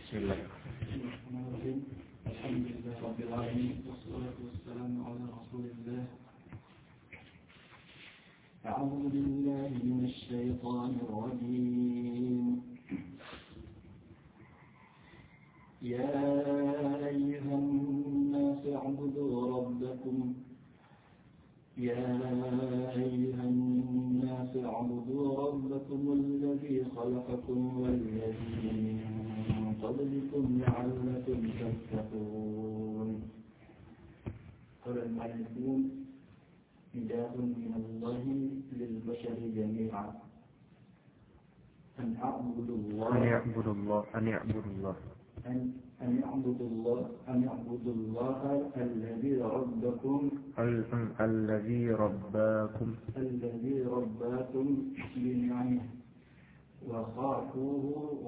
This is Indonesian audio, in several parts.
Bismillahirrahmanirrahim. Alhamdulillahirabbil alamin wassalatu wassalamu ala Rasulillah. A'udzu billahi minasy syaithanir rajim. Ya ayyuhan nas i'budu rabbakum. Ya ayyuhan nas i'budu rabbakum alladhi khalaqakum wal ladzi قبلكم لعلكم تتقون. قال المؤلفون نداء من الله للبشر جميعا أن اعبدوا الله الذي رباكم بنعمه وخافوه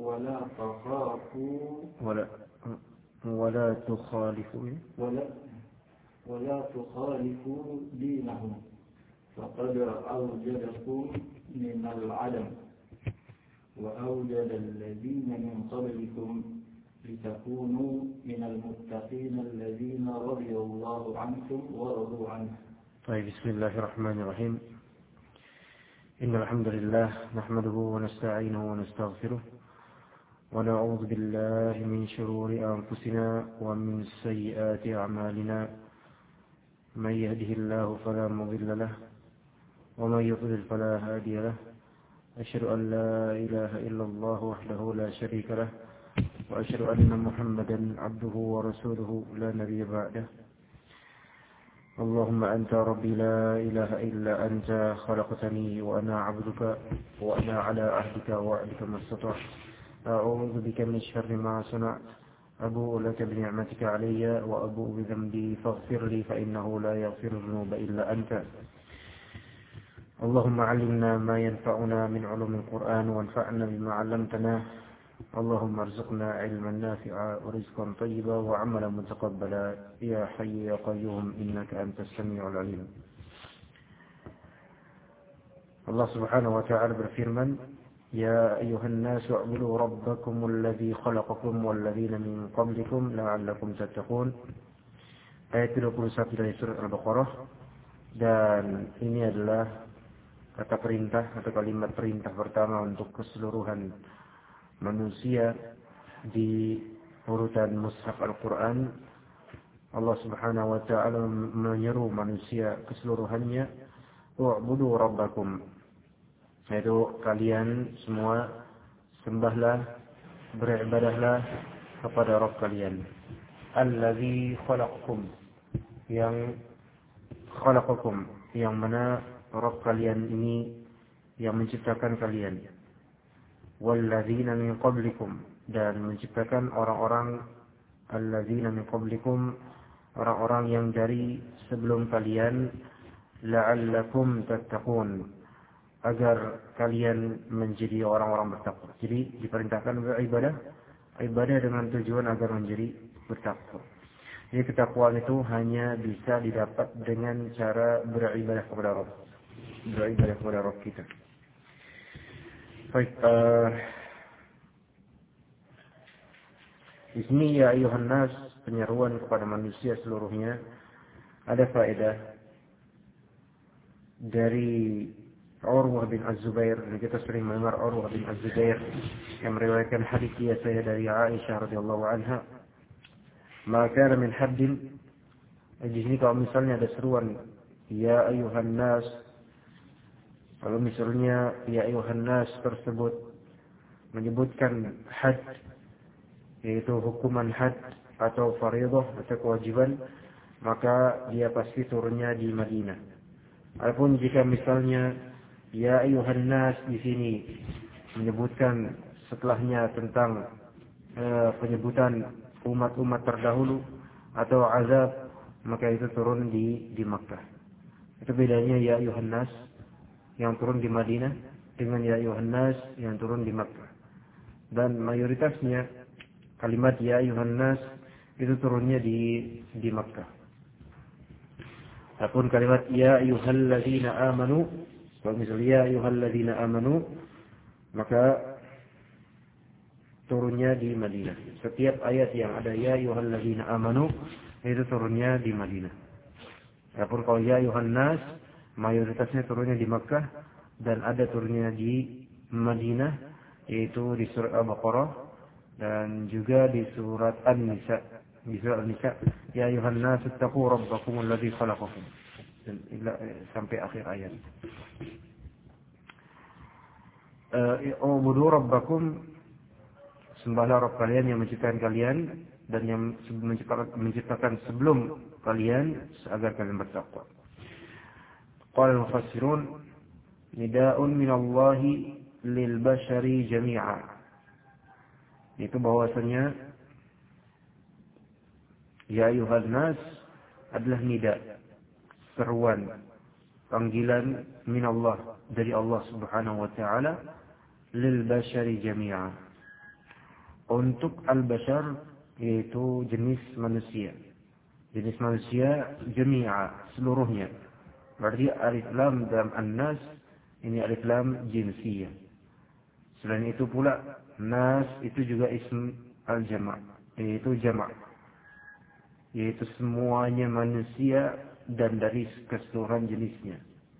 ولا تخالفوا دينه فقد أوجدكم من العدم وأوجد الذين من قبلكم لتكونوا من المتقين الذين رضي الله عنكم ورضوا عنه. طيب، بسم الله الرحمن الرحيم. إن الحمد لله نحمده ونستعينه ونستغفره ونعوذ بالله من شرور أنفسنا ومن سيئات أعمالنا. من يهده الله فلا مضل له ومن يضلل فلا هادي له. أشهد أن لا إله إلا الله وحده لا شريك له وأشهد أن محمدا عبده ورسوله لا نبي بعده. اللهم أنت ربي لا إله إلا أنت خلقتني وأنا عبدك وأنا على عهدك ووعدك ما استطعت. أعوذ بك من شر ما صنعت. أبوء لك بنعمتك علي وأبوء بذنبي فاغفر لي فإنه لا يغفر الذنوب إلا أنت. اللهم علمنا ما ينفعنا من علوم القرآن وانفعنا بما علمتنا. اللهم ارزقنا علما نافعا ورزقا طيبا وعملا متقبلا يا حي يا قيوم إنك أنت السميع العليم. Allah Subhanahu wa taala berfirman, Ya ayyuhan nas u'budu rabbakum alladhi khalaqakum walladzina min qablikum la'allakum tattaqun. Ayat 21 dari surat Al-Baqarah. Dan ini adalah kata perintah atau kalimat perintah pertama untuk keseluruhan manusia di urutan mushaf Al-Quran. Allah Subhanahu wa taala menyeru manusia keseluruhannya, u'budu rabbakum, yaitu kalian semua sembahlah, beribadahlah kepada Rabb kalian. Allazi khalaqakum, yang khalaqakum, yang mana Rabb kalian ini yang menciptakan kalian. Walladzina min qablikum, dan menciptakan orang-orang, alladzina min qablikum, orang-orang yang dari sebelum kalian, la'allakum tattaqun, agar kalian menjadi orang-orang bertakwa. Jadi diperintahkan beribadah, ibadah dengan tujuan agar menjadi bertakwa. Jadi ketakwaan itu hanya bisa didapat dengan cara beribadah kepada Rabb, beribadah kepada Rabb kita. Baik, di sini ya ayuhan nas, penyeruan kepada manusia seluruhnya. Ada faedah dari Urwah bin Az-Zubair. Kita sering mendengar Urwah bin Az-Zubair yang meriwayatkan hadis dia dari Aisyah radhiyallahu anha. Maka min haddin, di sini kalau misalnya ada seruan ya ayuhan nas, kalau misalnya ya ayuhan nas tersebut menyebutkan had, yaitu hukuman had atau fardhah atau kewajiban, maka dia pasti turunnya di Madinah. Adapun jika misalnya ya ayuhan nas di sini menyebutkan setelahnya tentang penyebutan umat-umat terdahulu atau azab, maka itu turun di Makkah. Itu bedanya ya ayuhan nas yang turun di Madinah dengan ya ayuhan nas yang turun di Makkah. Dan mayoritasnya kalimat ya ayuhan nas itu turunnya di Makkah. Adapun kalimat ya ayyuhalladzina amanu, kalau misalnya ya ayyuhalladzina amanu, maka turunnya di Madinah. Setiap ayat yang ada ya ayyuhalladzina amanu itu turunnya di Madinah. Adapun kalau ya ayyuhan nas mayoritasnya turunnya di Makkah dan ada turunnya di Madinah, yaitu di surat Al-Baqarah dan juga di surat An-Nisa. Di surat An-Nisa, ya ayyuhan nas ittaqu rabbakum alladzi khalaqakum, dan sampai akhir ayat. Ubudu rabbakum, sembahlah Rabb kalian yang menciptakan kalian dan yang menciptakan sebelum kalian agar kalian bertakwa. Qala al-mufassirun nida'un minallahi lil bashari jami'a. Itu bahwasanya ya ayyuhan nas adalah nida, seruan, panggilan minallah dari Allah Subhanahu wa taala lil bashari jami'a, untuk al-bashar yaitu jenis manusia. Jenis manusia jami'a, seluruhnya. Berarti alif lam dalam an-nas ini alif lam jinsiyah. Selain itu pula nas itu juga ism al-jama', yaitu jama', yaitu semuanya manusia dan dari keseluruhan jenisnya.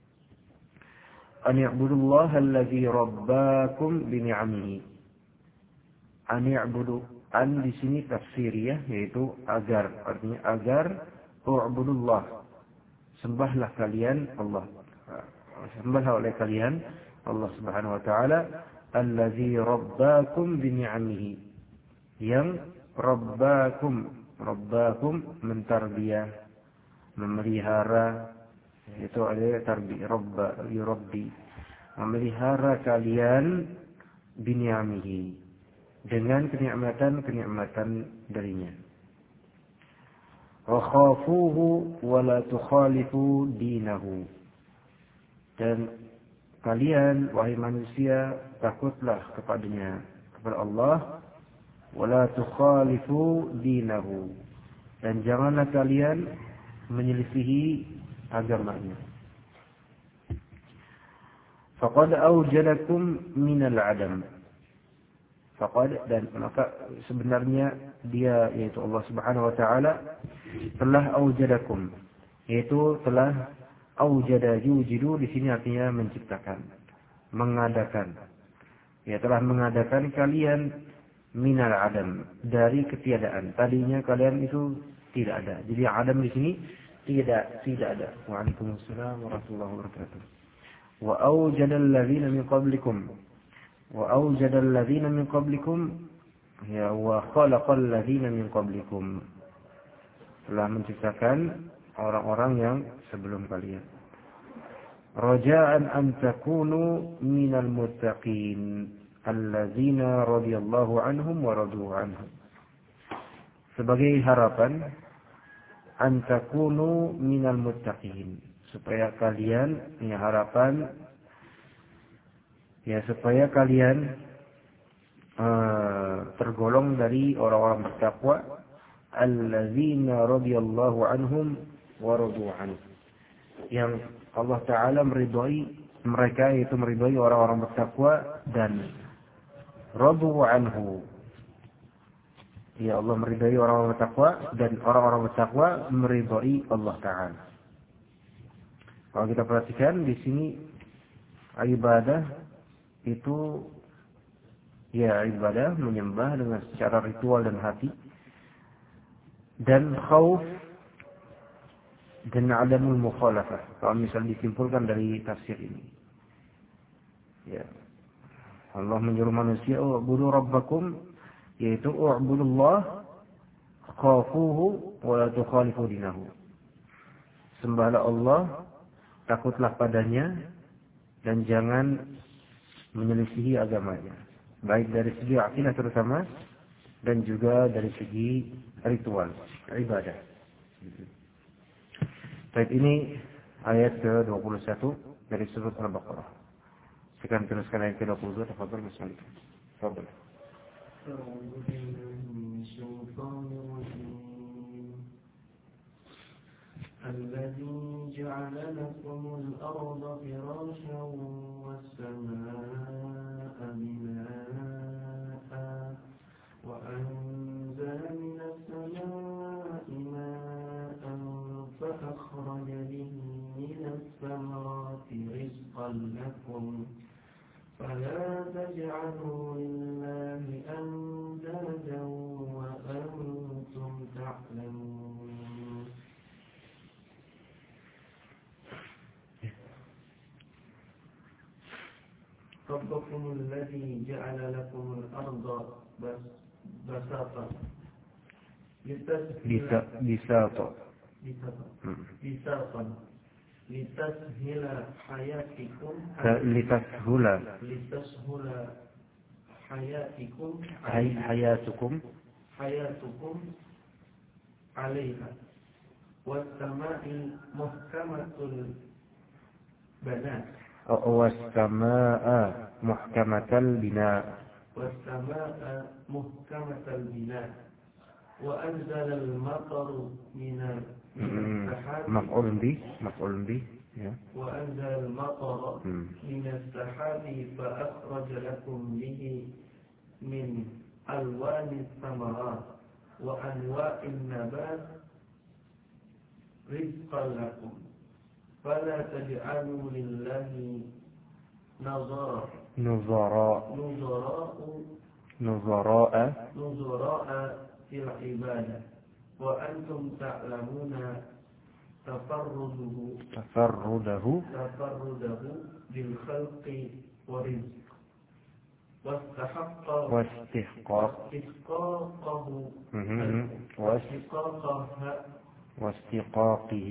An ya'budullaha alladzi rabbakum bi ni'amihi. An ya'budu, an di sini tafsiriyah yaitu agar, artinya agar u'budullah, sembahlah kalian Allah, sembahlah oleh kalian Allah Subhanahu wa taala allazi rabbakum bi ni'amihi, yang rabbakum mentarbiyah, memelihara, itu ada tarbiyah, rabba yurabbi, memelihara kalian bi ni'amihi, dengan kenikmatan darinya. Wa khafuhu wa la tukhalifu dinahu, dan kalian wahai manusia takutlah kepadanya, kepada Allah, wa la tukhalifu dinahu, dan janganlah kalian menyelisihi agamanya. Faqad awjadakum minal adam. Faqad, dan maka sebenarnya dia yaitu Allah Subhanahu wa taala telah awjadakum, yaitu telah awjada yujidu di sini artinya menciptakan, mengadakan. Ya, telah mengadakan kalian minal adam, dari ketiadaan. Tadinya kalian itu tidak ada. Jadi adam di sini tidak ada. Waalaikumsalam warahmatullahi wabarakatuh. Wa awjada alladzina min qablikum. Wa awjada alladzina min qablikum, ya, wa khalaqal ladzina min qablikum, telah menciptakan orang-orang yang sebelum kalian. Raja'an an takunu minal muttaqin alladzina radhiyallahu anhum wa radu anhum, sebagai harapan an takunu minal muttaqin, supaya kalian, ya harapan, ya supaya kalian tergolong dari orang-orang bertakwa, alladzina radhiyallahu anhum wa radu anhu, yang Allah Ta'ala meridhai mereka, yaitu meridhai orang-orang bertakwa, dan radu anhu, ya Allah meridhai orang-orang bertakwa dan orang-orang bertakwa meridhai Allah Ta'ala. Kalau kita perhatikan di sini ibadah itu, ya ibadah menyembah dengan secara ritual dan hati, dan khauf dan adamul mukhalafah, kalau misal disimpulkan dari tafsir ini. Ya, Allah menyuruh manusia u'budu rabbakum, yaitu u'budullah khafuhu wa la tukhalifu dinahu, sembahlah Allah, takutlah padanya, dan jangan menyelisihi agamanya, baik dari segi akidah terutama, dan juga dari segi ritual ibadah. Baik, ini ayat ke-21 dari surat Al-Baqarah. Sekarang teruskan ayat ke-22. Tafadhol Mas Malik. Tafadhol. الذي جعل لكم الأرض فراشا والسماء بناء الذي جعل لكم الأرض بساطا لتسهل حياتكم حياتكم عليها والسماء محكمة البنات والسماء محكمة البناء وأنزل المطر من السحاب مفعول به وأنزل المطر من السحاب فأخرج لكم به من ألوان الثمرات وأنواع النبات رزقا لكم فلا تجعلوا لله نظراء في العبادة وأنتم تعلمون تفرده بالخلق ورزق واستحقاقه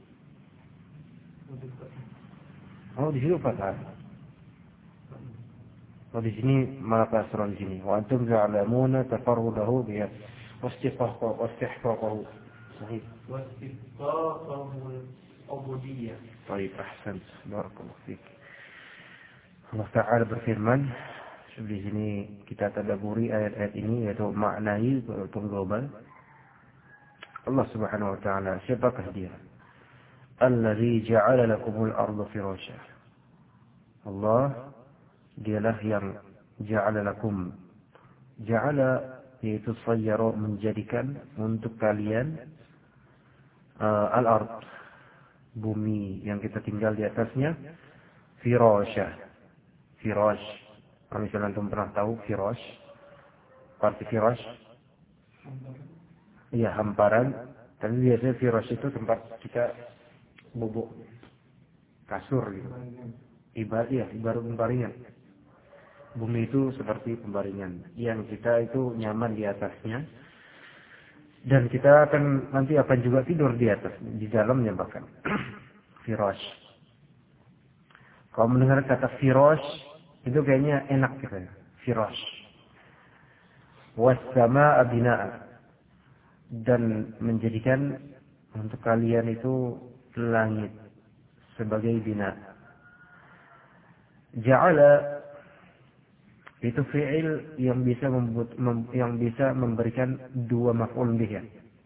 di sini fathah. Di sini malah kasrah di sini. Wa antum ta'lamuna tafarrudahu bi واستحقاقه صحيح واستحقاقه العبودية. طيب أحسنت بارك الله فيك. Allah Ta'ala berfirman di sini kita tadabburi ayat-ayat ini yaitu maknai global. Allah Subhanahu wa Ta'ala, siapakah dia? Allazi ja'ala lakumul arda firasha. Allah dialah yang ja'ala lakum. Ja'ala yaitu sayyara menjadikan untuk kalian al-ard, bumi yang kita tinggal di atasnya, firasha. Firash. Kalau misalnya antum pernah tahu firash, arti firash? Iya, hamparan. Tapi biasanya firash itu tempat kita bubuk kasur gitu. Ibarat pembaringan. Bumi itu seperti pembaringan yang kita itu nyaman di atasnya. Dan kita nanti akan juga tidur di atas, di dalamnya bahkan. Firash. Kalau mendengar kata firash, itu kayaknya enak gitu ya. Firash. Was-samaa'a binaa'a. Dan menjadikan untuk kalian itu langit sebagai bina. Ja'ala itu fi'il yang bisa memberikan dua maf'ul bih.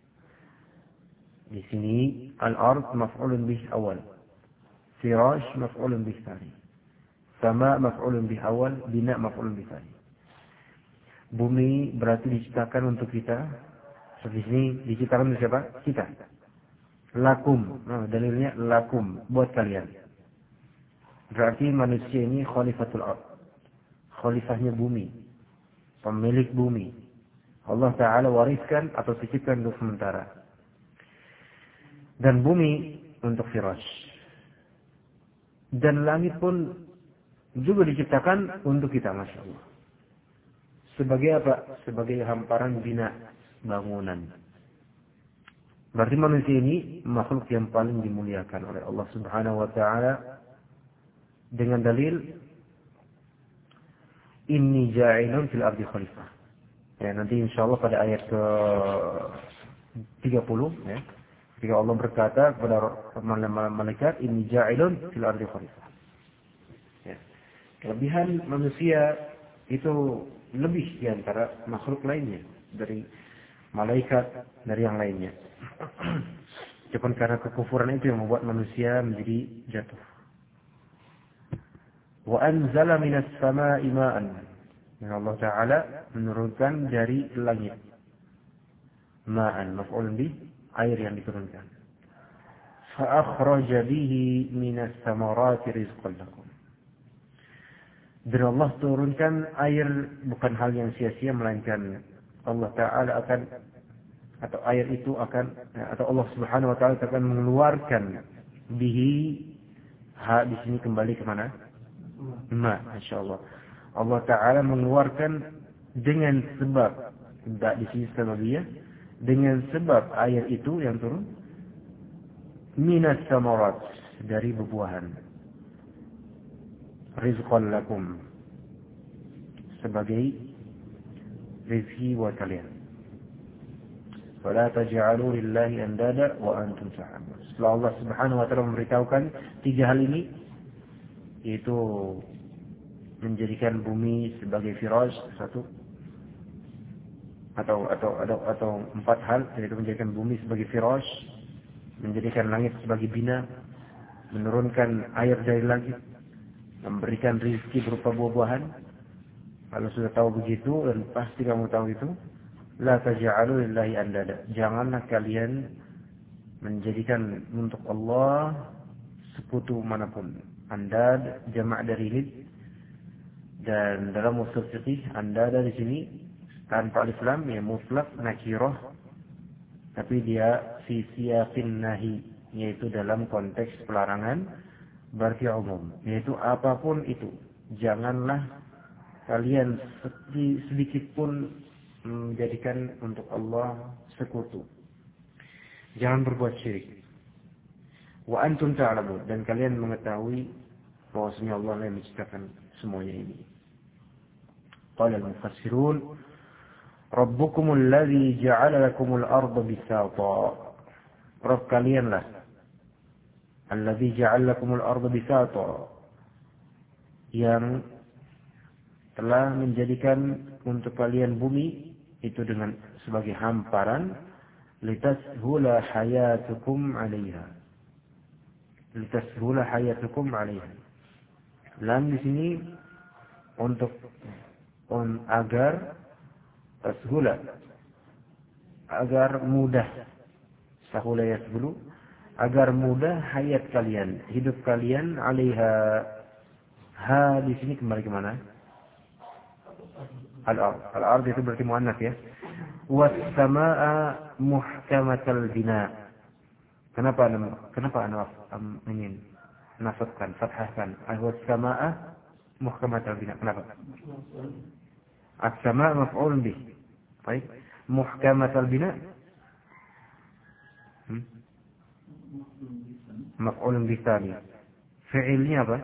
Di sini al-ard maf'ul bih awal. Firash maf'ul bih tsani. Sama maf'ul bih awal, bina maf'ul bih tsani. Bumi berarti diciptakan untuk kita. Di sini diciptakan untuk siapa? Kita. Lakum. Nah, dalilnya lakum, buat kalian. Berarti manusia ini khalifatul ard. Khalifahnya bumi. Pemilik bumi. Allah Ta'ala wariskan atau titipkan untuk sementara. Dan bumi untuk firash. Dan langit pun juga diciptakan untuk kita, Masya Allah. Sebagai apa? Sebagai hamparan bina bangunan. Berarti manusia ini makhluk yang paling dimuliakan oleh Allah Subhanahu wa Ta'ala dengan dalil inni ja'ilun fil ardi khalifah. Ya, nanti insyaallah pada ayat ke-30 ya. Ketika Allah berkata kepada malaikat inni ja'ilun fil ardi khalifah. Ya. Kelebihan manusia itu lebih di antara makhluk lainnya, dari malaikat, dari yang lainnya. Cuma karena kekufuran itu yang membuat manusia menjadi jatuh. Wa anzala minas samaa'i ma'an. Dan Allah Ta'ala menurunkan dari langit. Ma'an, maf'ul bih, air yang diturunkan. Fa akhraja bihi minas samarati rizqan lakum. Dan Allah turunkan air bukan hal yang sia-sia, melainkan Allah Ta'ala akan, atau air itu akan, atau Allah Subhanahu wa Ta'ala akan mengeluarkan bihi, ha di sini kembali ke mana? Ma, insyaallah. Allah Ta'ala mengeluarkan dengan sebab, tidak di sini sebabnya, dengan sebab air itu yang turun, minas samarat, dari buah-buahan, rizqan lakum, sebagai rezeki buat kalian. Fala taj'alu lillahi andada wa antum ta'lamun. Setelah Allah Subhanahu wa taala memberitahukan 3 hal ini, yaitu menjadikan bumi sebagai firash, satu, atau 4 hal, yaitu menjadikan bumi sebagai firash, menjadikan langit sebagai bina, menurunkan air dari langit, memberikan rezeki berupa buah-buahan. Kalau sudah tahu begitu, dan pasti kamu tahu itu, la taj'alu lillahi andada, janganlah kalian menjadikan untuk Allah sekutu manapun. Andad jamak dari lid, dan dalam usul fiqih andada di sini tanpa alif lam, ya mutlak nakirah, tapi dia fi siyaqin nahi, yaitu dalam konteks pelarangan, berarti umum, yaitu apapun itu janganlah kalian sedikit pun menjadikan untuk Allah sekutu. Jangan berbuat syirik. Wa antum ta'lamun, dan kalian mengetahui bahwasanya Allah yang menciptakan semuanya ini. Qala al-mufassirun, Rabbukumul ladzi ja'ala lakumul arda bisata. Rabb kalianlah alladzi ja'ala lakumul arda bisata, yang telah menjadikan untuk kalian bumi itu dengan sebagai hamparan, litashula hayatukum 'alaiha. Litashula hayatukum 'alaiha. Lam di sini untuk agar tashula, agar mudah, sahula yasbulu, agar mudah hayat kalian, hidup kalian, 'alaiha. Ha di sini kembali ke mana? Al-ard. Al-ard itu berarti muannats ya. Was-samaa'a muhkamatal bina. Kenapa ana ingin nasabkan, fathahkan was-samaa'a muhkamatal bina? Kenapa? As-samaa' maf'ul bih. Baik. Muhkamatal bina? Maf'ul bih tsani. Fi'ilnya apa?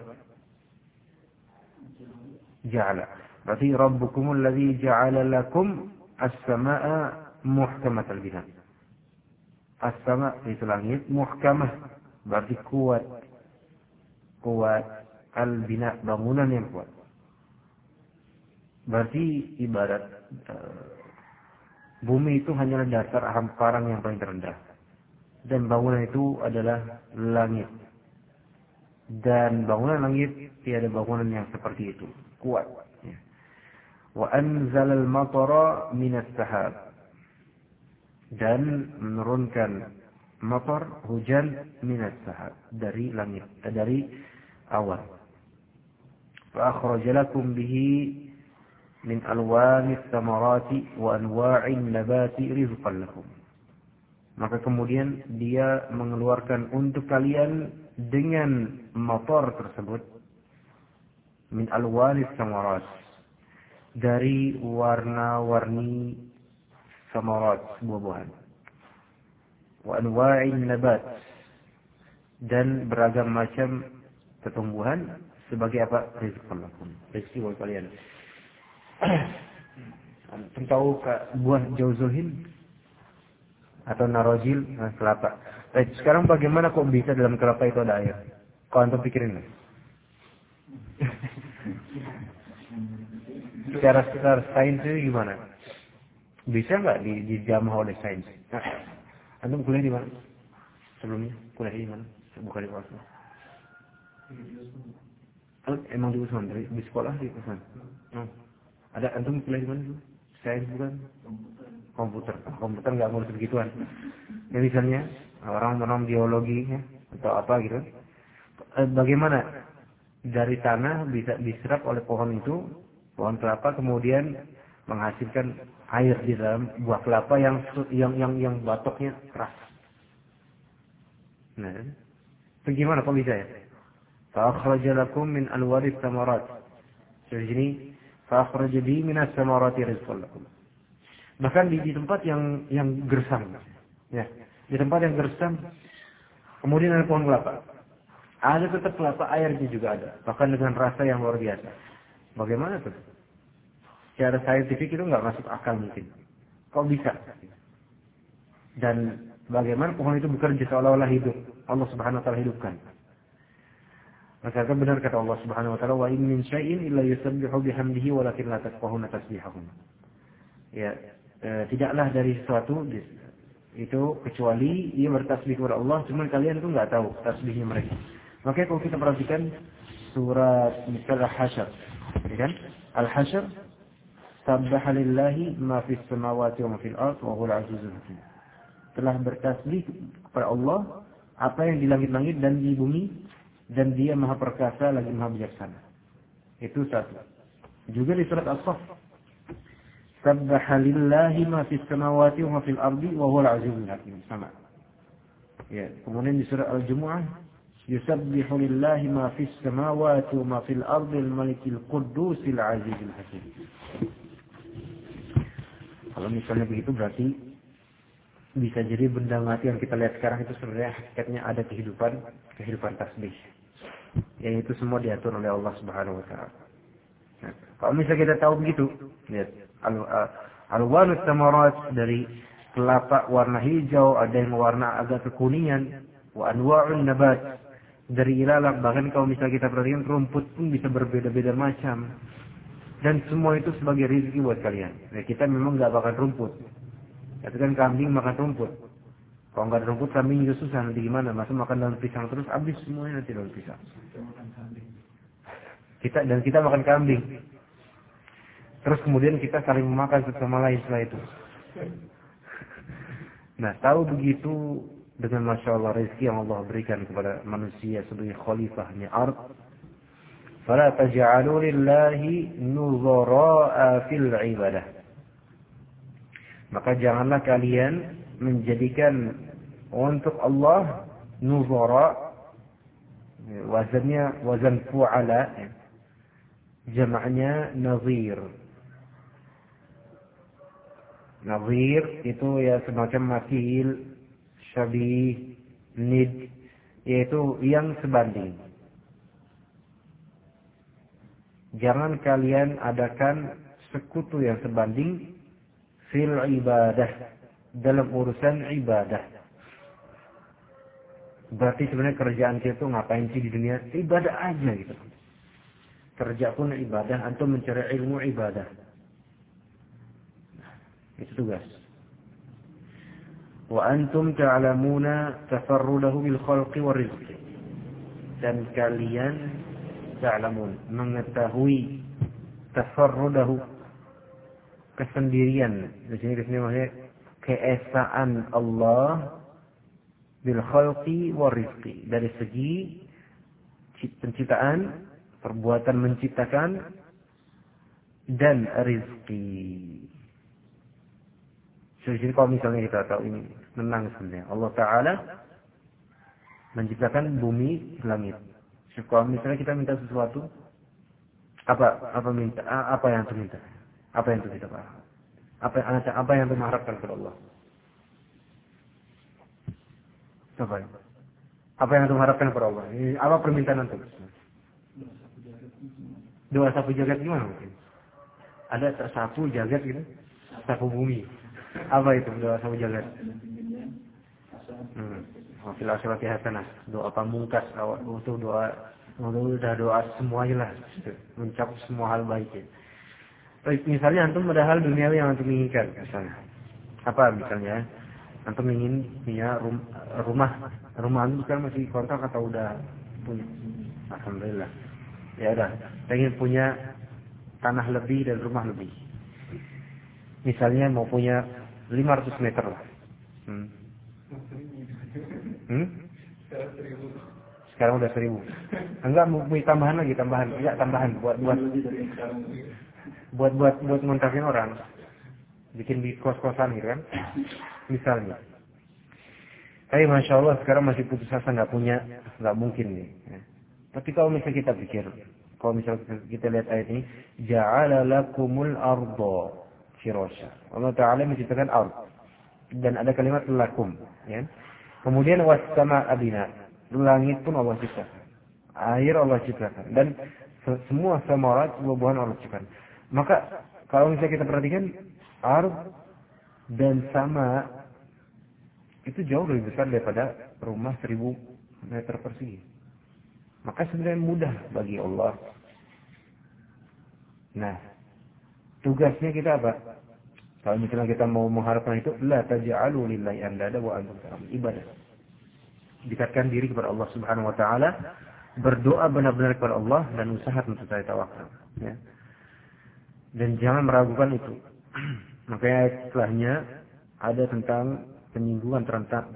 Ja'ala. Berarti Rabbukumul ladzi ja'ala lakum as-samaa'a muhkamatal bina. As-sama' itu langit, muhkamah berarti kuat. Kuat, al-bina bangunan yang kuat. Berarti ibarat bumi itu hanyalah dasar hamparan yang paling terendah, dan bangunan itu adalah langit. Dan bangunan langit tiada bangunan yang seperti itu, kuat. Wa anzalal matara minas sahab, dan menurunkan matar, hujan, minas sahab, dari langit, dari awan. Fa akhraja lakum bihi min alwanis samarati wa anwa'in nabati rizqan lakum. Maka kemudian dia mengeluarkan untuk kalian dengan matar tersebut, min alwanis samarat, dari warna-warni samarat, buah-buahan, wa anwa'in nabat, dan beragam macam tumbuhan, sebagai apa? Rizqan lakum, rezeki buat kalian. Antum tahu buah jauzuhin atau narojil, kelapa. Sekarang bagaimana kok bisa dalam kelapa itu ada air? Kau antum pikirin lah. Secara sains itu gimana? Bisa nggak dijamah oleh sains? Nah, antum kuliah di mana? Sebelumnya kuliah di mana? Bukan di Usman. Emang di Usman, di sekolah di Usman. Ada antum kuliah di mana dulu? Sains bukan? Komputer. Komputer nggak ngurus begituan. Ya misalnya orang biologi ya, atau apa gitu. Bagaimana dari tanah bisa diserap oleh pohon itu, pohon kelapa, kemudian menghasilkan air di dalam buah kelapa yang batoknya keras. Nah, bagaimana kok bisa ya? Fa akhraja lakum min alwaris samarat. Jadi sini fa akhraja bihi minas samarati rizqan lakum. Bahkan di tempat yang gersam, ya, di tempat yang gersam, kemudian ada pohon kelapa. Ada tetap kelapa, airnya juga ada, bahkan dengan rasa yang luar biasa. Bagaimana tuh? Secara saintifik itu nggak masuk akal mungkin. Kok bisa? Dan bagaimana pohon itu bekerja seolah-olah hidup? Allah Subhanahu wa taala hidupkan. Maka benar kata Allah Subhanahu wa taala, wa in min syai'in illa yusabbihu bihamdihi walakin la tafqahuna tasbihahum. Ya, tidaklah dari sesuatu itu kecuali ia bertasbih kepada Allah, cuma kalian itu nggak tahu tasbihnya mereka. Makanya kalau kita perhatikan surat Al-Hasyr, ya kan? Al-Hasyr, sabbaha lillahi ma fis samawati wa ma fil ardh wa huwal azizul hakim. Telah bertasbih kepada Allah apa yang di langit-langit dan di bumi, dan Dia Maha Perkasa lagi Maha Bijaksana. Itu satu. Juga di surat As-Saff, sabbaha lillahi ma fis samawati wa ma fil ardi wa huwal azizul hakim. Sama. Ya, kemudian di surat Al-Jumu'ah, yusabbihu lillahi ma fis samawati wa ma fil ardi al-malikil quddusil azizil hakim. Kalau misalnya begitu berarti bisa jadi benda mati yang kita lihat sekarang itu sebenarnya hakikatnya ada kehidupan tasbih. Yang itu semua diatur oleh Allah Subhanahu wa taala. Nah, kalau misalnya kita tahu begitu, lihat alwanus samarat, dari kelapa warna hijau, ada yang warna agak kekuningan, wa anwa'un nabat, dari ilalang, bahkan kalau misalnya kita perhatikan rumput pun bisa berbeda-beda macam. Dan semua itu sebagai rezeki buat kalian. Nah, kita memang nggak makan rumput. Tapi kan kambing makan rumput. Kalau nggak ada rumput, kambing juga susah. Nanti gimana? Masa makan daun pisang terus, habis semuanya nanti daun pisang. Kita makan kambing. Terus kemudian kita saling memakan satu sama lain setelah itu. Nah, tahu begitu dengan Masya Allah rezeki yang Allah berikan kepada manusia sebagai khalifahnya ard. Fala taj'alu lillahi nuzara'a fil ibadah. Maka janganlah kalian menjadikan untuk Allah nuzara, wazannya wazan fu'ala, jamaknya nazir. Nazir itu ya semacam mathil, syabih, nid, yaitu yang sebanding. Jangan kalian adakan sekutu yang sebanding fil ibadah, dalam urusan ibadah. Berarti sebenarnya kerjaan kita itu ngapain sih di dunia? Ibadah aja gitu. Kerja pun ibadah, antum mencari ilmu ibadah. Itu tugas. Wa antum ta'lamuna tafarrudahu bil khalqi war rizqi. Dan kalian ta'lamun, mengetahui tafarrudahu, kesendirian. Di sini maksudnya keesaan Allah bil khalqi war rizqi, dari segi penciptaan, perbuatan menciptakan, dan rizki. Jadi kalau misalnya kita tahu ini menang sebenarnya, Allah Taala menciptakan bumi, langit. Kalau misalnya kita minta sesuatu, apa yang kita minta? Apa yang kita paham? Apa yang kita harapkan kepada Allah? Apa yang kita harapkan kepada Allah? Ini apa permintaan antum? Doa sapu jagat gimana mungkin? Ada sapu jagat gitu? Sapu bumi. Apa itu doa sapu jagat? Fil akhirati hasanah. Doa pamungkas, itu doa semuanya lah, mencakup semua hal baik. Misalnya antum ada hal duniawi yang antum inginkan, misalnya apa misalnya antum ingin punya rumah antum sekarang masih kontrak atau udah punya? Alhamdulillah. Ya udah, ingin punya tanah lebih dan rumah lebih. Misalnya mau punya 500 meter lah. Sekarang udah 1000. Enggak, mau tambahan lagi, tambahan buat ngontrakin orang, bikin di kos-kosan gitu kan, misalnya. Tapi Masya Allah sekarang masih putus asa, nggak mungkin nih. Tapi kalau misalnya kita pikir, Kalau misalnya kita lihat ayat ini, ja'ala lakumul arda firasya. Allah Ta'ala menciptakan ard. Dan ada kalimat lakum. Ya. Kemudian was-sama'a bina. Langit pun Allah ciptakan. Air Allah ciptakan. Dan semua samarat, buah-buahan Allah ciptakan. Maka kalau misalnya kita perhatikan, ard dan sama itu jauh lebih besar daripada rumah 1000 meter persegi. Maka sebenarnya mudah bagi Allah. Nah, tugasnya kita apa? Kalau misalnya kita mau mengharapkan itu, la taj'alu lillahi andada wa antum ta'lamun. Ibadah. Dekatkan diri kepada Allah Subhanahu wa taala, berdoa benar-benar kepada Allah dan usaha untuk saya tawakal, ya. Dan jangan meragukan itu. Makanya setelahnya ada tentang penyinggungan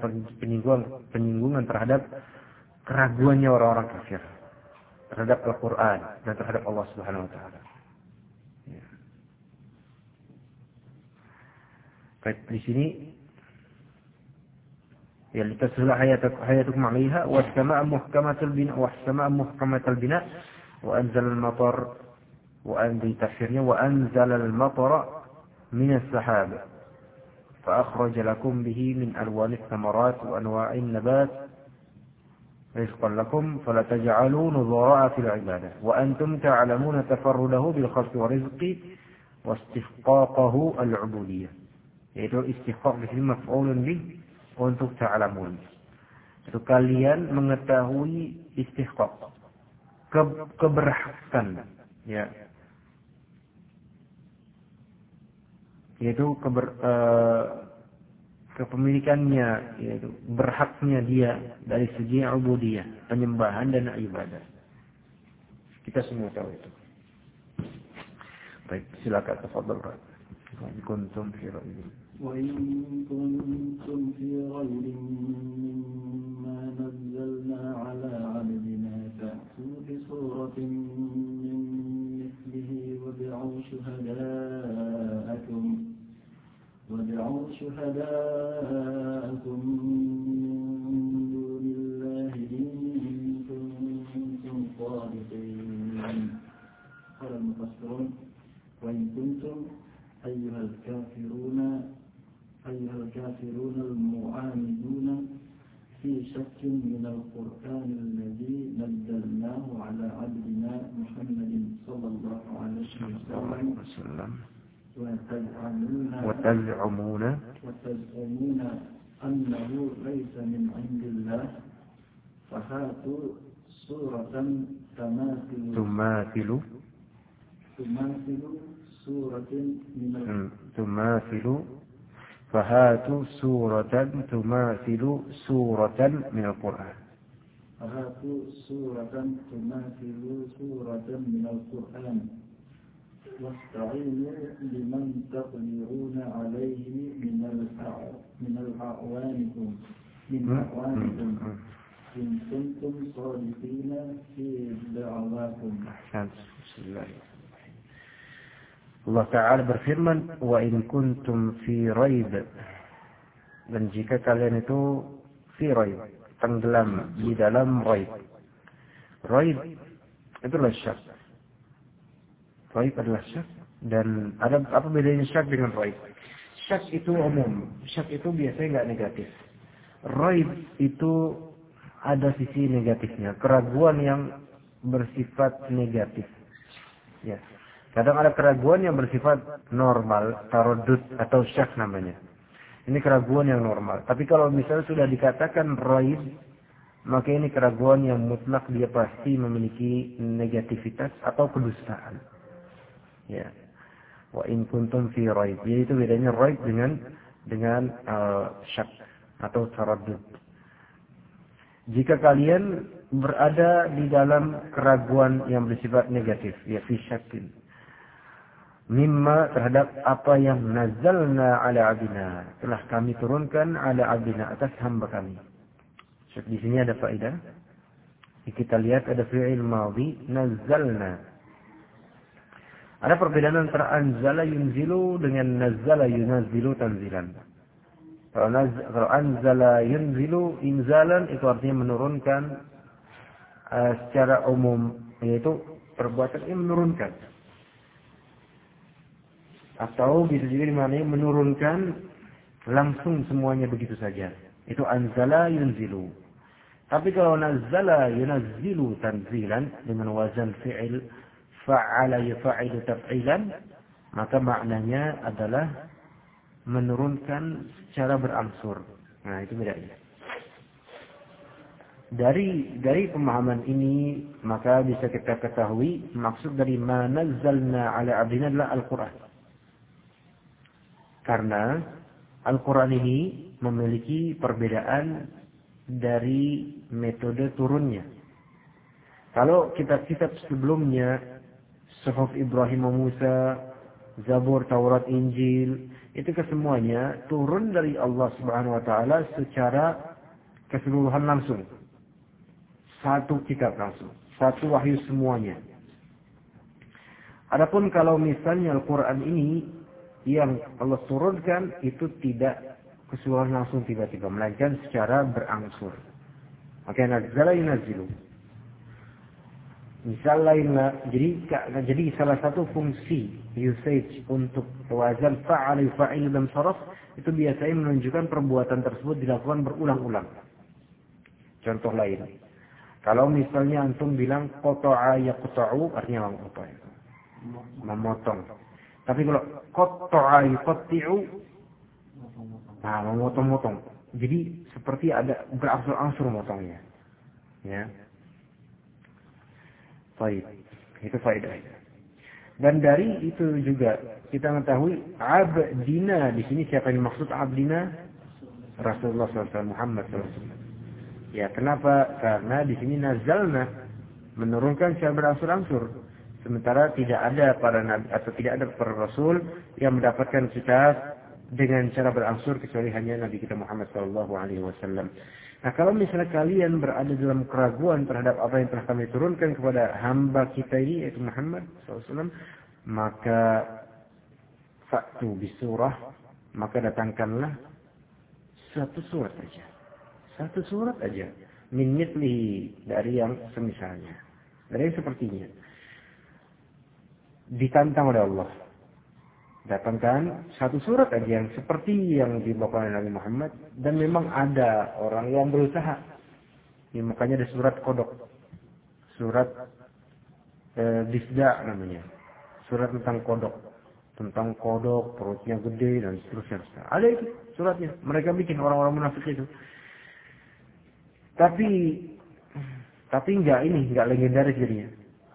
terhadap keraguannya orang-orang kafir terhadap Al-Quran dan terhadap Allah Subhanahu Wa Taala. Ya. Baik, di sini ya litasula hayatukum 'alaiha was-samaa'a muhkamatul bina was-samaa'a muhkamatul bina wa anzala al-matar wa anzala al-matara min as-sahab fa akhraja lakum bihi min alwan ath-thamarat wa anwa'in nabat rizqan lakum fala taj'alu nudhara'a fil 'ibadah wa antum ta'lamuna tafarrudahu bil khalqi wa rizqi wa istihqaqahu al-'ubudiyyah. Yaitu istihqaq di sini maf'ulun bih untuk ta'lamun. Itu kalian mengetahui istihqaq, keberhakan, ya. Yaitu kepemilikannya, yaitu berhaknya dia dari segi ubudiyah, penyembahan dan ibadah. Kita semua tahu itu. Baik, silakan tafadhal. Kuntum fi ra'yin. وإن كنتم في ريب مما نزلنا على عبدنا فأتوا بسورة من مثله وادعوا شهداءكم من دون الله إن كنتم صادقين. قال المفسرون وإن كنتم أيها الكافرون المعاندون في شك من القرآن الذي نزلناه على عبدنا محمد صلى الله عليه وسلم وتزعمون أنه ليس من عند الله فهاتوا سورة تماثل سورة فهاتوا سورة تماثل سورة من القرآن. فهاتوا سورة تماثل سورة من القرآن واستعينوا بمن تقدرون عليه من أعوانكم إن كنتم صادقين في دعواكم. Allah Ta'ala berfirman, wa in kuntum fi raib, dan jika kalian itu fi raib, tenggelam di dalam raib. Raib itulah syak. Raib adalah syak. Dan ada apa bedanya syak dengan raib? Syak itu umum, syak itu biasanya nggak negatif. Raib itu ada sisi negatifnya, keraguan yang bersifat negatif. Ya. Kadang ada keraguan yang bersifat normal, taradud atau syak namanya. Ini keraguan yang normal. Tapi kalau misalnya sudah dikatakan raib, maka ini keraguan yang mutlak, dia pasti memiliki negativitas atau kedustaan. Ya. Wa in kuntum fi raib. Jadi itu bedanya raib dengan syak atau taradud. Jika kalian berada di dalam keraguan yang bersifat negatif, ya fi syakin, mimma terhadap apa yang nazalna ala abdina, telah kami turunkan ala abdina, atas hamba kami. Di sini ada faedah. Kita lihat ada fi'il madhi nazalna. Ada perbedaan antara anzala yunzilu dengan nazala yunazzilu tanzilan. Kalau anzala yunzilu inzalan itu artinya menurunkan secara umum, yaitu perbuatan yang menurunkan. Atau bisa juga dimaknai menurunkan langsung semuanya begitu saja. Itu anzala yunzilu. Tapi kalau nazzala yunazzilu tanzilan dengan wazan fi'il fa'ala yaf'ilu taf'ilan, maka maknanya adalah menurunkan secara berangsur. Nah, itu bedanya. Dari pemahaman ini maka bisa kita ketahui maksud dari ma nazzalna ala abdina adalah Al-Quran. Karena Al-Quran ini memiliki perbedaan dari metode turunnya. Kalau kitab-kitab sebelumnya, Suhuf Ibrahim wa Musa, Zabur, Taurat, Injil, itu kesemuanya turun dari Allah Subhanahu wa taala secara keseluruhan langsung. Satu kitab langsung, satu wahyu semuanya. Adapun kalau misalnya Al-Quran ini yang Allah turunkan itu tidak keseluruhan langsung tiba-tiba, melainkan secara berangsur. Maka nazzala yunazzilu. Misal lainnya, jadi salah satu fungsi usage untuk wazan fa'al, fa'il dan saraf itu biasanya menunjukkan perbuatan tersebut dilakukan berulang-ulang. Contoh lain, kalau misalnya antum bilang qata'a yaqta'u, artinya memotong. Tapi kalau qata'a yuqatti'u, nah memotong-motong. Jadi seperti ada berangsur-angsur motongnya. Ya. Baik, itu faedah. Dan dari itu juga kita mengetahui abdina di sini siapa yang maksud abdina? Rasulullah SAW, Muhammad SAW. Ya, kenapa? Karena di sini nazalna, menurunkan secara berangsur-angsur. Sementara tidak ada para nabi atau tidak ada para rasul yang mendapatkan kitab dengan cara berangsur kecuali hanya Nabi kita Muhammad SAW. Nah, kalau misalnya kalian berada dalam keraguan terhadap apa yang telah kami turunkan kepada hamba kita ini, yaitu Muhammad SAW, maka fa'tu bisurah, maka datangkanlah satu surat saja. Satu surat aja. Min mithlihi, dari yang semisalnya. Dari yang sepertinya. Ditantang oleh Allah. Datangkan satu surat aja yang seperti yang dibawa oleh Nabi Muhammad. Dan memang ada orang yang berusaha. Ya, makanya ada surat kodok. Surat Disda namanya. Surat tentang kodok. Tentang kodok, perutnya gede dan seterusnya. Ada itu suratnya. Mereka bikin orang-orang munafik itu. Tapi enggak legendaris jadinya.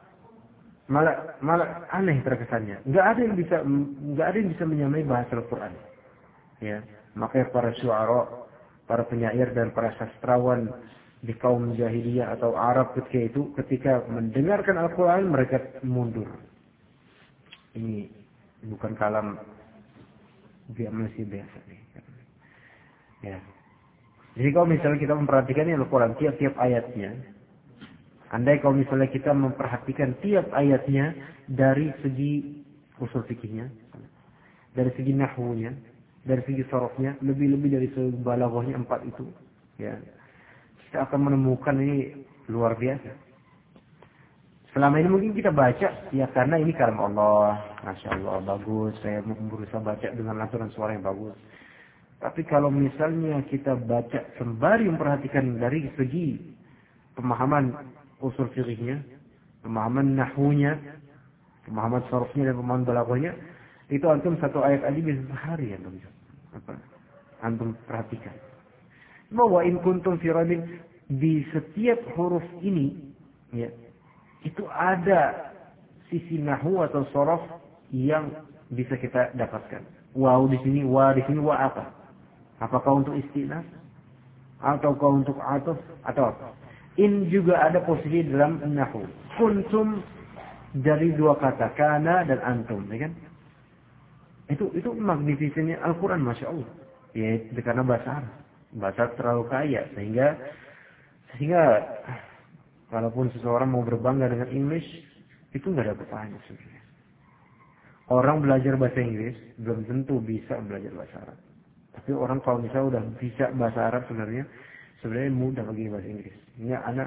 Malah aneh terkesannya. Enggak ada yang bisa menyamai bahasa Al-Qur'an. Ya, makanya para syu'ara, para penyair dan para sastrawan di kaum jahiliyah atau Arab ketika mendengarkan Al-Qur'an mereka mundur. Ini bukan kalam manusia biasa nih. Ya. Jadi kalau misalnya kita memperhatikan Al-Quran tiap-tiap ayatnya, andai kalau misalnya kita memperhatikan tiap ayatnya dari segi usul fikihnya, dari segi nahwunya, dari segi sarafnya, lebih-lebih dari segi balaghahnya 4 itu, ya, kita akan menemukan ini luar biasa. Selama ini mungkin kita baca, ya karena ini kalam Allah, Masya Allah, bagus, saya berusaha baca dengan lantunan suara yang bagus. Tapi kalau misalnya kita baca sembari memperhatikan dari segi pemahaman usul fikihnya, pemahaman nahwunya, pemahaman sarafnya dan pemahaman balaghahnya, itu antum satu ayat aja bisa sehari antum perhatikan. Bahwa in kuntum fi raibin, di setiap huruf ini, ya, itu ada sisi nahwu atau saraf yang bisa kita dapatkan. Waw di sini, wa apa? Apakah untuk istinaf? Ataukah untuk atuf? Atau apa? In juga ada posisi dalam nahwu. Kuntum dari dua kata, kana dan antum, ya kan? Itu magnifisennya Al-Quran, Masya Allah. Ya, karena bahasa Arab. Bahasa terlalu kaya, sehingga walaupun seseorang mau berbangga dengan English, itu nggak ada apa-apanya sebenarnya. Orang belajar bahasa Inggris belum tentu bisa belajar bahasa Arab. Tapi orang kalau misalnya udah bisa bahasa Arab sebenarnya mudah bagi bahasa Inggris. Ini anak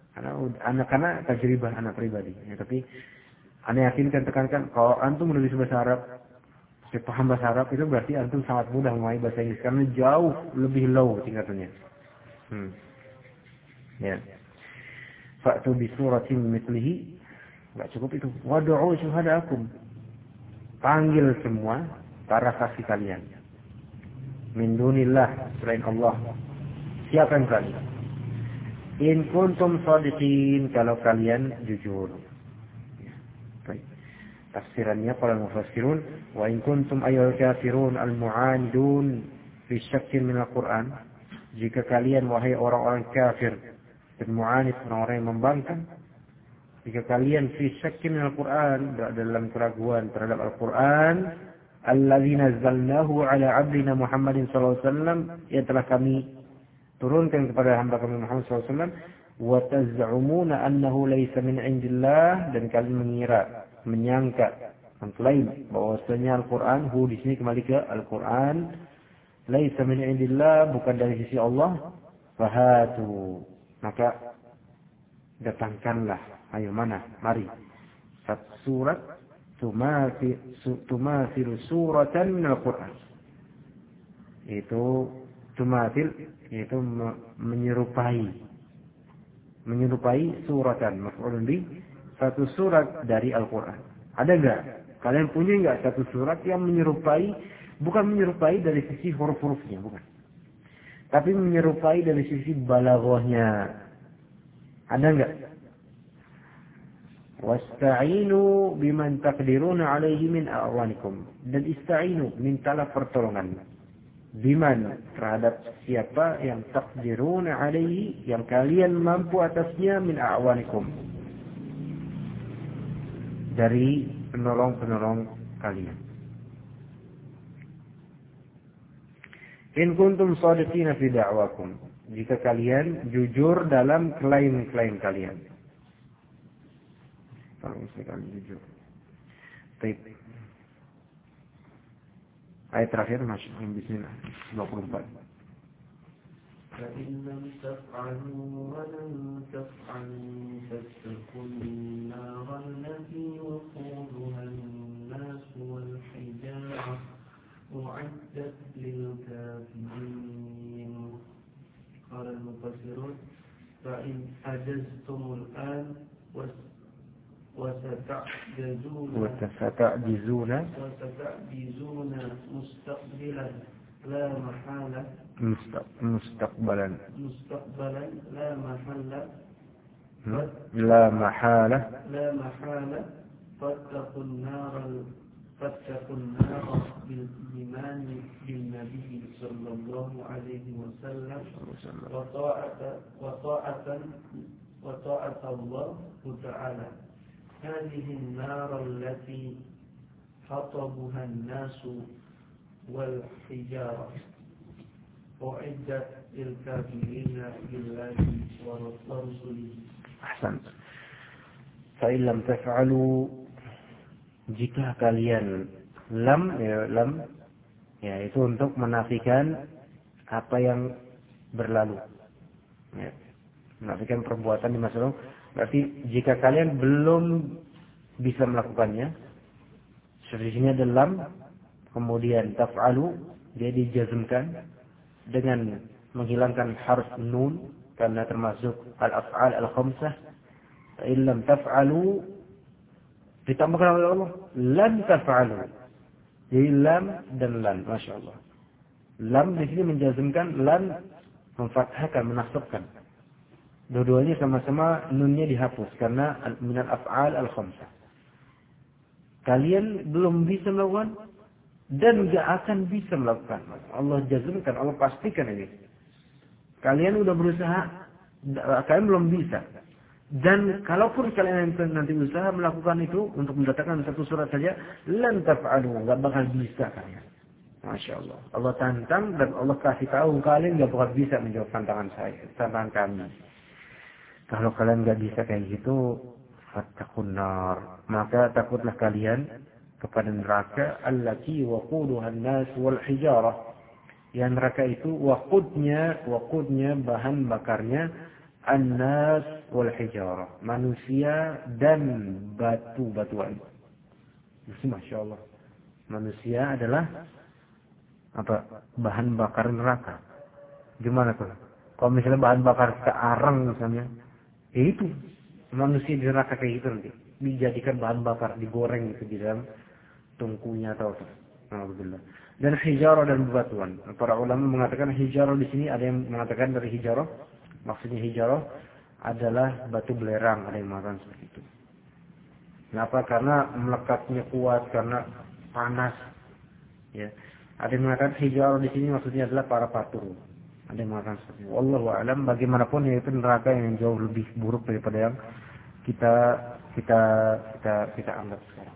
Karena tajribah anak pribadi. Ya, tapi ana yakinkan tekankan kalau antum udah bisa bahasa Arab, paham bahasa Arab, itu berarti antum sangat mudah memahami bahasa Inggris karena jauh lebih low tingkatannya. Ya. Fa'tu bi suratin mithlihi, enggak cukup itu. Wad'u syuhada'akum. Panggil semua para saksi kalian. Min dunillah, selain Allah. Siapa yang berani? In kuntum shadiqin, kalau kalian jujur. Baik. Tafsirannya para mufassirun, wa in kuntum ayyuhal kafirun al-mu'anidun fi syakkin min al-Qur'an. Jika kalian wahai orang-orang kafir dan mu'anid, orang-orang yang membangkang, jika kalian fi syakkin min al-Qur'an, dalam keraguan terhadap Al-Qur'an, alladzi nazzalnahu ala 'abdina Muhammadin sallallahu alaihi wasallam, yang telah kami turunkan kepada hamba kami Muhammad sallallahu alaihi wasallam, wa taz'umuna annahu laysa min 'indillah, dan kalian menyangka, mengklaim bahwasanya Al-Qur'an, di sini kembali ke Al-Qur'an, laysa min 'indillah, bukan dari sisi Allah, fahatu, maka datangkanlah, ayo mana, mari, satu surat tumathil suratan min Al-Qur'an. Itu tumathil, yaitu menyerupai suratan, maf'ulun bih, satu surat dari Al-Quran. Ada enggak? Kalian punya enggak satu surat yang menyerupai, bukan menyerupai dari sisi huruf-hurufnya, bukan. Tapi menyerupai dari sisi balaghahnya. Ada enggak? Wasta'inu biman taqdiruna alaihi min a'wanikum. Dan ista'inu, mintalah pertolongan. Biman, terhadap siapa yang taqdiruna alaihi, yang kalian mampu atasnya, min a'wanikum, dari penolong-penolong kalian. In kuntum shadiqina fi da'wakum, jika kalian jujur dalam klaim-klaim kalian. Kalau kalian jujur. Baik. Ayat terakhir, bismillah, 24. فإن لم تفعلوا ولن تفعلوا فاتقوا النار التي وقودها الناس والحجارة أعدت للكافرين. قال المفسرون فإن عجزتم الآن وستعجزون مستقبلا لا محالة مستقبلا لا محالة فاتقوا النار بالإيمان بالنبي صلى الله عليه وسلم وطاعة الله تعالى. هذه النار التي حطبها الناس والحجارة أعدت للكافرين بالله ورسوله. أحسنت. فإن لم تفعلوا, jika kalian lam ya itu untuk menafikan apa yang berlalu, ya, menafikan perbuatan di masa lalu. Berarti jika kalian belum bisa melakukannya, seperti sini ada lam, kemudian taf'alu, dia dijazmkan dengan menghilangkan harf nun karena termasuk al-af'al al-khamsah. Illam taf'alu, ditambahkan oleh Allah lan taf'alu. Jadi lam dan lan, Masya Allah. Lam di sini menjazmkan, lan memfathahkan, menasabkan. Dua-duanya sama-sama nunnya dihapus karena minal af'al al-khamsah. Kalian belum bisa melakukan dan gak akan bisa melakukan. Allah jazmkan, Allah pastikan ini. Kalian udah berusaha, kalian belum bisa. Dan kalaupun kalian nanti berusaha melakukan itu untuk mendatangkan satu surat saja, lan taf'alu, gak bakal bisa kalian. Masya Allah. Allah tantang dan Allah kasih tahu kalian gak bakal bisa menjawab tantangan kami. Kalau kalian gak bisa kayak gitu, fattaqun nar, maka takutlah kalian kepada neraka allati waquduha an-nas wal hijarah. Yang neraka itu waqudnya bahan bakarnya an-nas wal hijarah, manusia dan batu-batuan. Masya Allah. Manusia adalah apa? Bahan bakar neraka. Gimana tuh? Kalau misalnya bahan bakar ke arang misalnya, ya itu manusia di neraka kayak gitu nanti. Dijadikan bahan bakar, digoreng gitu di dalam tungkunya atau apa. Alhamdulillah. Dan hijarah dan bebatuan. Para ulama mengatakan hijarah di sini, ada yang mengatakan dari hijarah, maksudnya hijarah adalah batu belerang, ada yang mengatakan seperti itu. Kenapa? Karena melekatnya kuat, karena panas. Ya. Ada yang mengatakan hijarah di sini maksudnya adalah para patung. Ada yang mengatakan seperti itu. Wallahu a'lam. Bagaimanapun yaitu neraka yang jauh lebih buruk daripada yang kita anggap sekarang.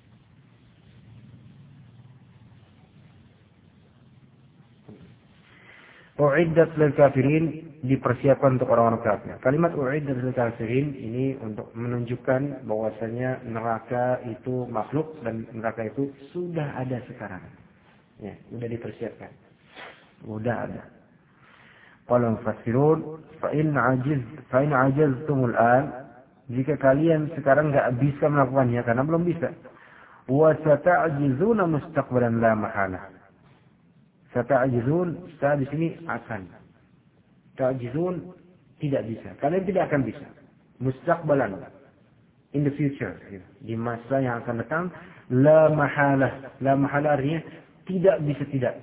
U'iddat lil kafirin, dipersiapkan untuk orang-orang kafir. Kalimat u'iddat lil kafirin ini untuk menunjukkan bahwasanya neraka itu makhluk dan neraka itu sudah ada sekarang. Ya, sudah dipersiapkan. Sudah ada. Qala mufassirun fa in ajaztum al-an, jika kalian sekarang enggak bisa melakukannya karena belum bisa, wa sata'jizuna mustaqbalan la mahalah. Sata'jizun, sa di sini akan. Ta'jizun tidak bisa. Kalian tidak akan bisa. Mustaqbalan, in the future, di masa yang akan datang, la mahalah. La mahalah artinya tidak bisa tidak.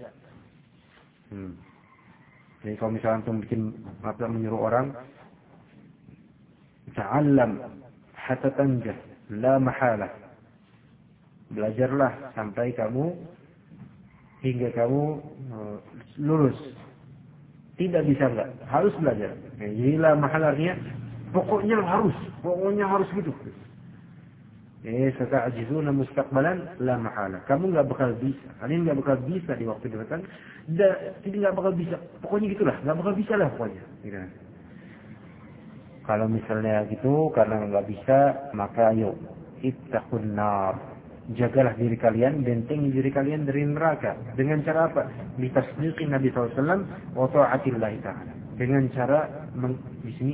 Jadi kalau misalnya antum bikin apa, menyuruh orang ta'allam hatta tanjah, la mahalah. Belajarlah sampai hingga kamu lulus. Tidak bisa enggak, harus belajar. Jadi la mahalarnya pokoknya harus gitu. Sata'jizuna mustaqbalan la mahala. Kamu enggak bakal bisa. Kalian enggak bakal bisa di waktu depan. Tidak enggak bakal bisa. Pokoknya gitulah, enggak bakal bisa lah pokoknya. Gitu. Kalau misalnya gitu karena enggak bisa, maka ayo ittaqun nar. Jagalah diri kalian, bentengi diri kalian dari neraka. Dengan cara apa? Bitasdiqin Nabi SAW wa ta'atillah ta'ala. Dengan cara di sini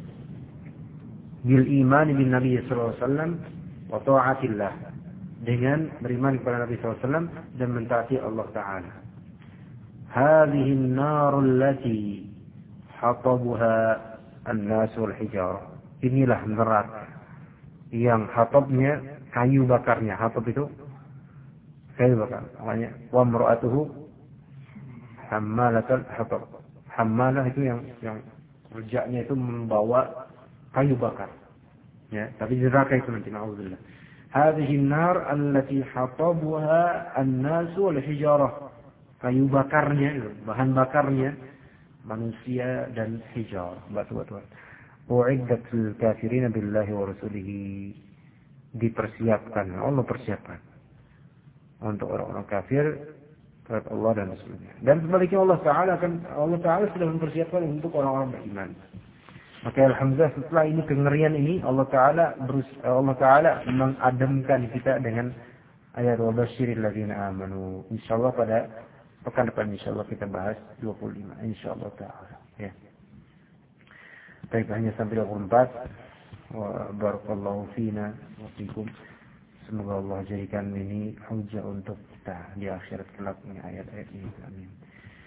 bil iman bin Nabi SAW wa ta'atillah. Dengan beriman kepada Nabi SAW dan mentaati Allah Ta'ala. Hadhihi an-nar allati hatabuha an-nas wal hijarah. Inilah neraka yang hatabnya kayu bakarnya. Hatab itu kayu bakar. Makanya wa mar'atuhu hammalatul hatab. Hammalah itu yang kerjanya itu membawa kayu bakar. Ya, tapi neraka itu nanti na'udzubillah. Hadhihi an-nar allati hatabuha an-nas wal hijarah. Kayu bakarnya, bahan bakarnya manusia dan hijarah, batu-batuan. U'iddat lil kafirin billahi wa rasulihi. Dipersiapkan, Allah persiapkan untuk orang-orang kafir terhadap Allah dan Rasulnya. Dan sebaliknya Allah Ta'ala sudah mempersiapkan untuk orang-orang beriman. Maka alhamdulillah setelah ini kengerian ini Allah Ta'ala mengademkan kita dengan ayat wa basyiril ladzina amanu. Insyaallah pada pekan depan insyaallah kita bahas 25 insyaallah Ta'ala. Ya. Baik, hanya sampai 24. Wa barakallahu fina wa fikum. Semoga Allah jadikan ini hujjah untuk kita di akhirat kelak dengan ayat-ayat ini. Amin.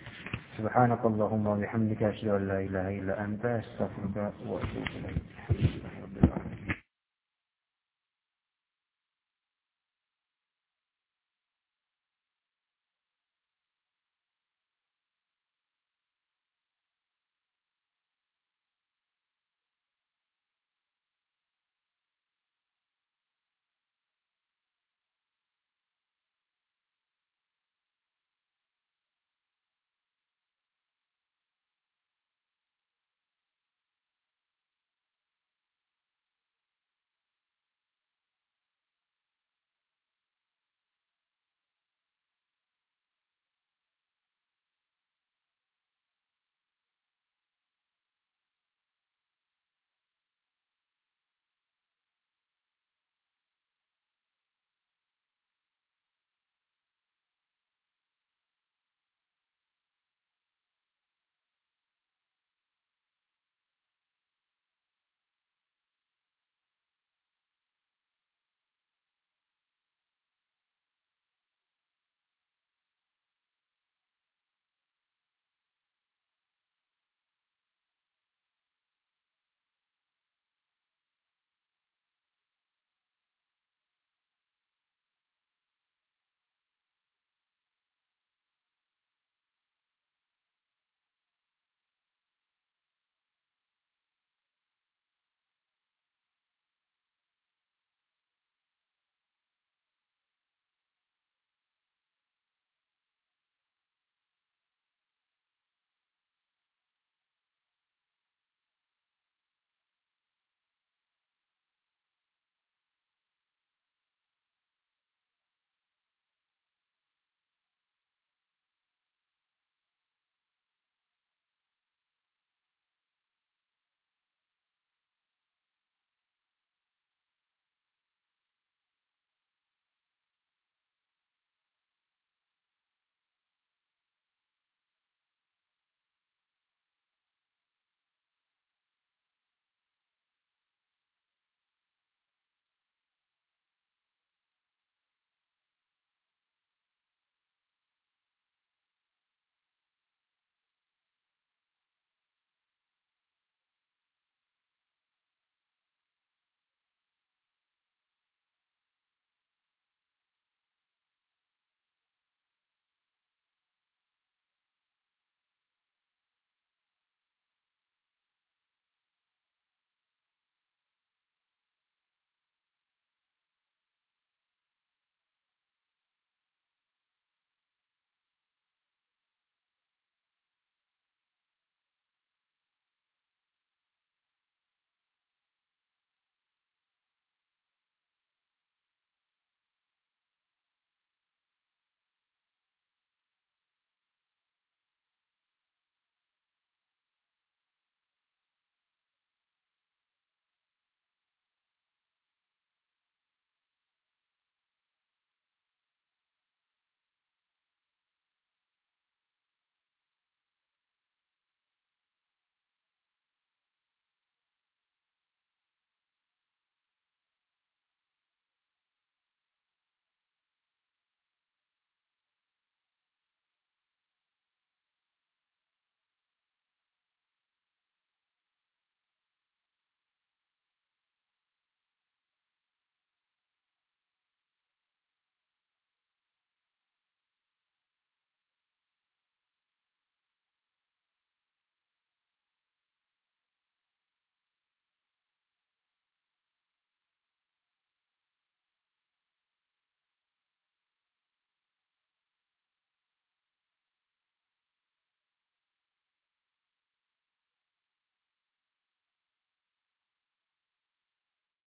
Subhanakallahumma wa bihamdika asyhadu an la ilaha illa anta astaghfiruka wa atubu ilaik.